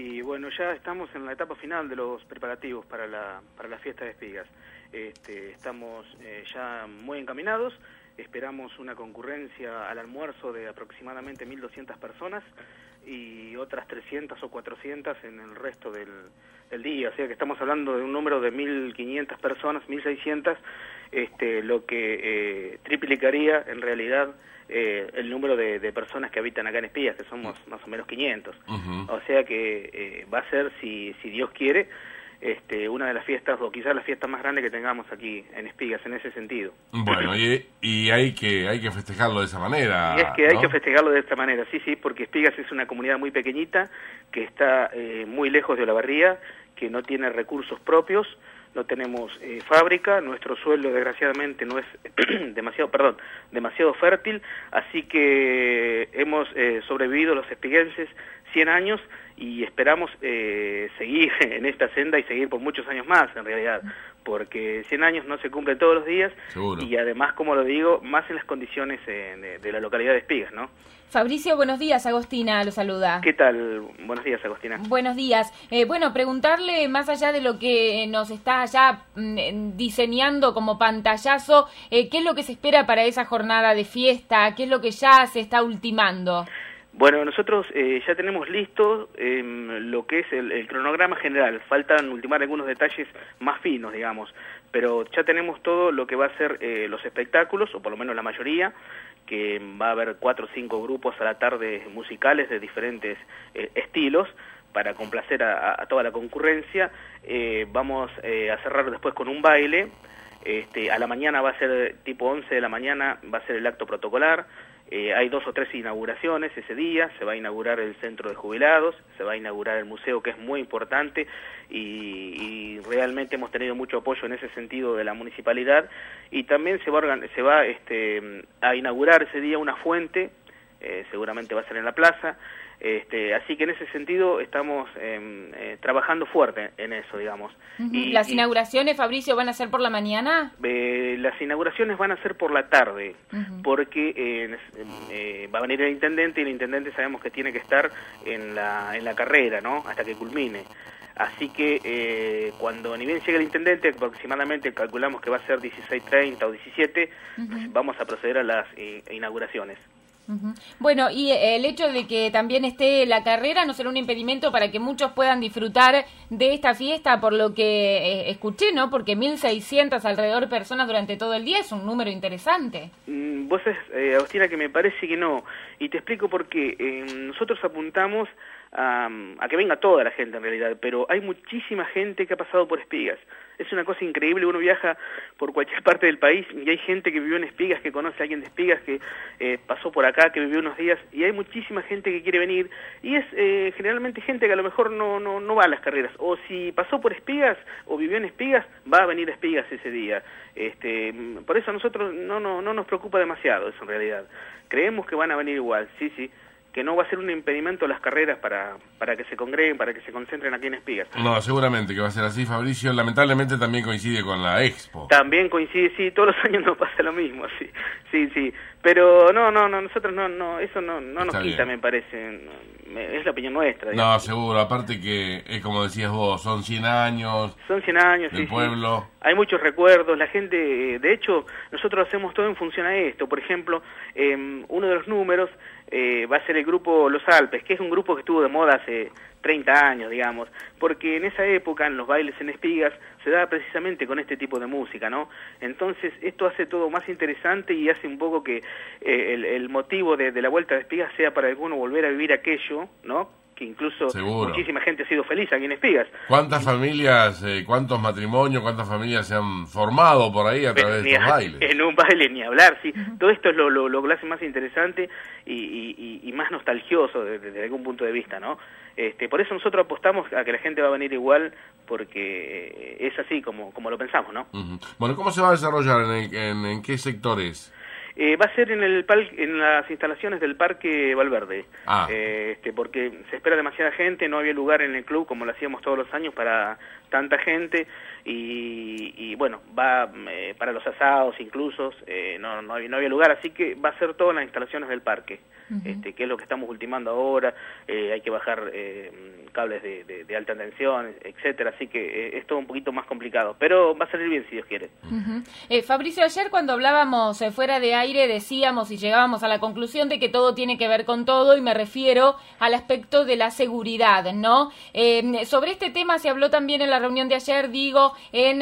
Y bueno, ya estamos en la etapa final de los preparativos para la fiesta de Espigas. Estamos ya muy encaminados, esperamos una concurrencia al almuerzo de aproximadamente 1.200 personas y otras 300 o 400 en el resto del día, o sea que estamos hablando de un número de 1.500 personas, 1.600, lo que triplicaría en realidad el número de personas que habitan acá en Espigas, que somos más o menos 500. O sea que va a ser, si Dios quiere, una de las fiestas, o quizás la fiesta más grande que tengamos aquí en Espigas, en ese sentido. Bueno, y hay que festejarlo de esa manera. Y es que hay que festejarlo de esta manera, sí, porque Espigas es una comunidad muy pequeñita, que está muy lejos de Olavarría, que no tiene recursos propios, no tenemos fábrica, nuestro suelo desgraciadamente no es demasiado fértil, así que hemos sobrevivido los espiguenses 100 años y esperamos seguir en esta senda y seguir por muchos años más en realidad, porque 100 años no se cumplen todos los días. Seguro. Y además, como lo digo, más en las condiciones de la localidad de Espigas, ¿no? Fabricio, buenos días, Agostina lo saluda. ¿Qué tal? Buenos días, Agostina. Buenos días. Bueno, preguntarle, más allá de lo que nos está ya diseñando como pantallazo, ¿qué es lo que se espera para esa jornada de fiesta? ¿Qué es lo que ya se está ultimando? Bueno, nosotros ya tenemos listo lo que es el cronograma general. Faltan ultimar algunos detalles más finos, digamos, pero ya tenemos todo lo que va a ser los espectáculos, o por lo menos la mayoría, que va a haber 4 o 5 grupos a la tarde musicales de diferentes estilos para complacer a toda la concurrencia. Vamos a cerrar después con un baile. A la mañana va a ser tipo 11 de la mañana, va a ser el acto protocolar. Hay 2 o 3 inauguraciones ese día. Se va a inaugurar el centro de jubilados, se va a inaugurar el museo, que es muy importante, y realmente hemos tenido mucho apoyo en ese sentido de la municipalidad, y también se va a inaugurar ese día una fuente, seguramente va a ser en la plaza. Así que en ese sentido estamos trabajando fuerte en eso, digamos. ¿Las inauguraciones, Fabricio, van a ser por la mañana? Las inauguraciones van a ser por la tarde, porque va a venir el intendente, y el intendente sabemos que tiene que estar en la carrera, ¿no?, hasta que culmine. Así que cuando ni bien llegue el intendente, aproximadamente calculamos que va a ser 16:30 o 17, vamos a proceder a las inauguraciones. Bueno, y el hecho de que también esté la carrera no será un impedimento para que muchos puedan disfrutar de esta fiesta, por lo que escuché, ¿no? Porque 1.600 alrededor personas durante todo el día es un número interesante. Vos sabés, Agostina, que me parece que no, y te explico por qué. Nosotros apuntamos a que venga toda la gente en realidad, pero hay muchísima gente que ha pasado por Espigas. Es una cosa increíble, uno viaja por cualquier parte del país y hay gente que vivió en Espigas, que conoce a alguien de Espigas, que pasó por acá, que vivió unos días, y hay muchísima gente que quiere venir, y es generalmente gente que a lo mejor no va a las carreras, o si pasó por Espigas o vivió en Espigas, va a venir a Espigas ese día. Por eso a nosotros no nos preocupa demasiado eso en realidad. Creemos que van a venir igual, sí, que no va a ser un impedimento las carreras para que se congreguen, para que se concentren aquí en Espigas. No, seguramente que va a ser así, Fabricio. Lamentablemente también coincide con la Expo. También coincide, sí, todos los años nos pasa lo mismo, sí. Pero no, nosotros eso no nos quita, me parece. Es la opinión nuestra, digamos. No, seguro, aparte que es como decías vos, son 100 años. Son 100 años, del pueblo. Sí. Hay muchos recuerdos, la gente, de hecho, nosotros hacemos todo en función a esto. Por ejemplo, uno de los números va a ser el grupo Los Alpes, que es un grupo que estuvo de moda hace 30 años, digamos, porque en esa época, en los bailes en Espigas, se daba precisamente con este tipo de música, ¿no? Entonces, esto hace todo más interesante y hace un poco que el motivo de la vuelta de Espigas sea para alguno volver a vivir aquello, ¿no?, que incluso muchísima gente ha sido feliz aquí en Espigas. ¿Cuántas familias, cuántos matrimonios, cuántas familias se han formado por ahí a través de estos bailes? En un baile ni hablar, sí. Todo esto es lo que lo hace más interesante y más nostalgioso desde algún punto de vista, ¿no? Por eso nosotros apostamos a que la gente va a venir igual, porque es así como lo pensamos, ¿no? Bueno, ¿cómo se va a desarrollar? ¿En qué sectores? Va a ser en las instalaciones del Parque Valverde, porque se espera demasiada gente, no había lugar en el club como lo hacíamos todos los años para tanta gente, y bueno, va para los asados incluso, no había lugar, así que va a ser todo en las instalaciones del parque. que es lo que estamos ultimando ahora. Hay que bajar cables de alta tensión, etcétera, así que es todo un poquito más complicado, pero va a salir bien si Dios quiere. Fabricio, ayer cuando hablábamos fuera de aire decíamos y llegábamos a la conclusión de que todo tiene que ver con todo, y me refiero al aspecto de la seguridad, ¿no? Sobre este tema se habló también en la reunión de ayer, digo,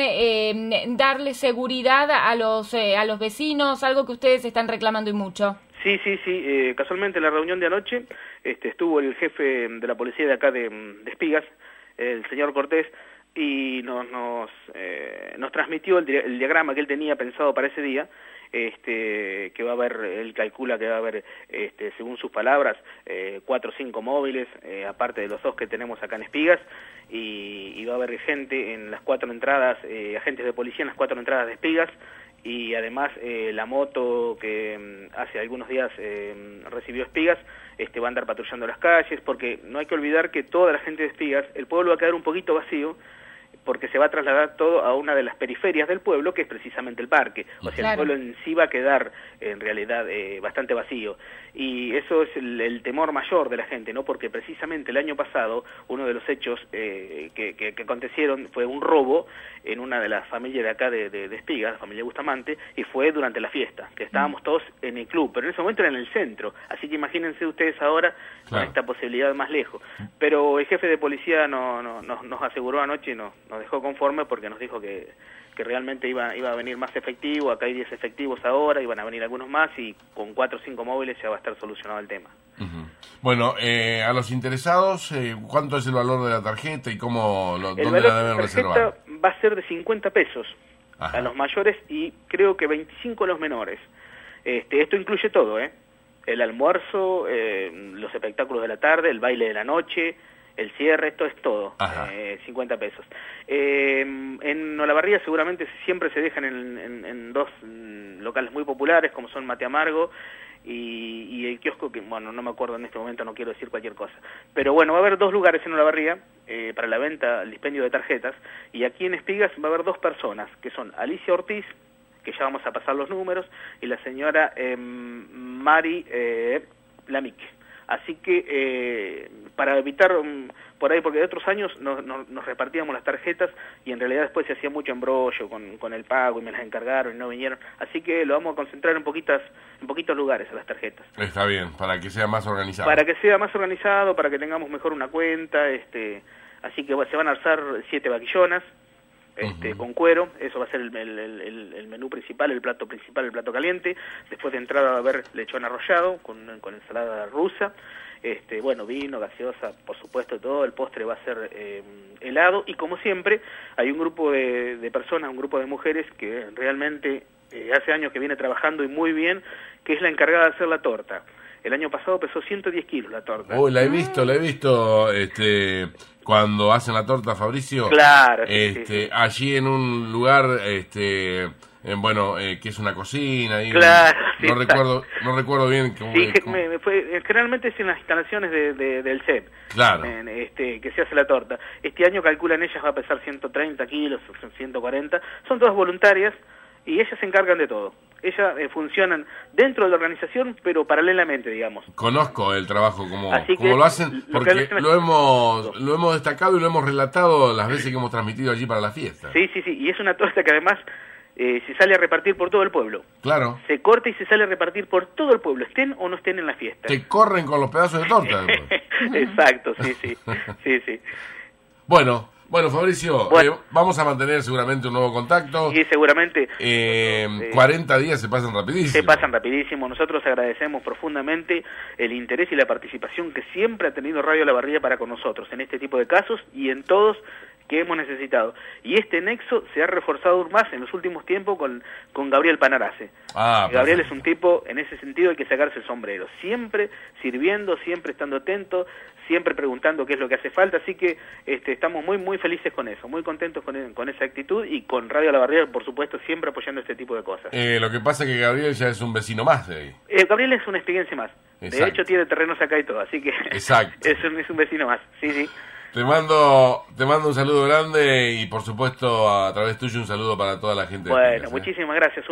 en darle seguridad a los vecinos, algo que ustedes están reclamando y mucho. Sí, casualmente en la reunión de anoche estuvo el jefe de la policía de acá de Espigas, el señor Cortés, y nos transmitió el diagrama que él tenía pensado para ese día, que va a haber, él calcula que va a haber, según sus palabras, 4 o 5 móviles, aparte de los 2 que tenemos acá en Espigas, y va a haber gente en las 4 entradas, agentes de policía en las 4 entradas de Espigas, y además la moto que hace algunos días recibió Espigas, va a andar patrullando las calles, porque no hay que olvidar que toda la gente de Espigas, el pueblo va a quedar un poquito vacío, porque se va a trasladar todo a una de las periferias del pueblo, que es precisamente el parque. O sea, claro, el pueblo en sí va a quedar, en realidad, bastante vacío. Y eso es el temor mayor de la gente, ¿no? Porque precisamente el año pasado, uno de los hechos que acontecieron fue un robo en una de las familias de acá de Espigas, la familia Bustamante, y fue durante la fiesta, que estábamos todos en el club, pero en ese momento era en el centro. Así que imagínense ustedes ahora, claro, con esta posibilidad más lejos. Pero el jefe de policía nos aseguró anoche y nos dejó conforme, porque nos dijo que realmente iba a venir más efectivo. Acá hay 10 efectivos ahora, iban a venir algunos más, y con 4 o 5 móviles ya va a estar solucionado el tema. Bueno, a los interesados, ¿cuánto es el valor de la tarjeta y dónde la deben reservar? Va a ser de 50 pesos Ajá. a los mayores y creo que 25 a los menores. Esto incluye todo, el almuerzo, los espectáculos de la tarde, el baile de la noche, el cierre, esto es todo, 50 pesos. En Olavarría seguramente siempre se dejan en 2 locales muy populares, como son Mate Amargo y el kiosco, que bueno, no me acuerdo en este momento, no quiero decir cualquier cosa. Pero bueno, va a haber 2 lugares en Olavarría para la venta, el dispendio de tarjetas, y aquí en Espigas va a haber 2 personas, que son Alicia Ortiz, que ya vamos a pasar los números, y la señora Mari Lamic. Así que para evitar por ahí, porque de otros años nos repartíamos las tarjetas y en realidad después se hacía mucho embrollo con el pago y me las encargaron y no vinieron. Así que lo vamos a concentrar en poquitos lugares a las tarjetas. Está bien, para que sea más organizado. Para que sea más organizado, para que tengamos mejor una cuenta. Así que se van a alzar 7 vaquillonas. Con cuero, eso va a ser el menú principal, el plato principal, el plato caliente. Después de entrada va a haber lechón arrollado con ensalada rusa, bueno, vino, gaseosa, por supuesto, todo. El postre va a ser helado, y como siempre hay un grupo de personas, un grupo de mujeres que realmente hace años que viene trabajando y muy bien, que es la encargada de hacer la torta. El año pasado pesó 110 kilos la torta. La he visto, cuando hacen la torta, Fabricio. Claro. Sí. Allí en un lugar, que es una cocina. Ahí, claro. No recuerdo bien. Generalmente es en las instalaciones del CEP. Claro. Que se hace la torta. Este año calculan ellas va a pesar 130 kilos, 140. Son todas voluntarias y ellas se encargan de todo. Ellas funcionan dentro de la organización, pero paralelamente, digamos. Conozco el trabajo, como lo hacen, porque lo hemos destacado y lo hemos relatado las veces que hemos transmitido allí para la fiesta. Sí, y es una torta que además se sale a repartir por todo el pueblo. Claro. Se corta y se sale a repartir por todo el pueblo, estén o no estén en la fiesta. Te corren con los pedazos de torta después. Exacto, sí. Bueno, Fabricio, vamos a mantener seguramente un nuevo contacto. Y seguramente 40 días se pasan rapidísimo. Se pasan rapidísimo. Nosotros agradecemos profundamente el interés y la participación que siempre ha tenido Radio Olavarría para con nosotros en este tipo de casos y en todos que hemos necesitado. Y este nexo se ha reforzado aún más en los últimos tiempos con Gabriel Panarace. Gabriel es un tipo, en ese sentido hay que sacarse el sombrero. Siempre sirviendo, siempre estando atento, siempre preguntando qué es lo que hace falta. Así que estamos muy, muy felices con eso, muy contentos con esa actitud, y con Radio Olavarría, por supuesto, siempre apoyando este tipo de cosas. Lo que pasa es que Gabriel ya es un vecino más de ahí. Gabriel es una experiencia más. Exacto. De hecho, tiene terrenos acá y todo, así que exacto. es un vecino más. Sí. Te mando un saludo grande y, por supuesto, a través tuyo un saludo para toda la gente. Bueno, muchísimas gracias.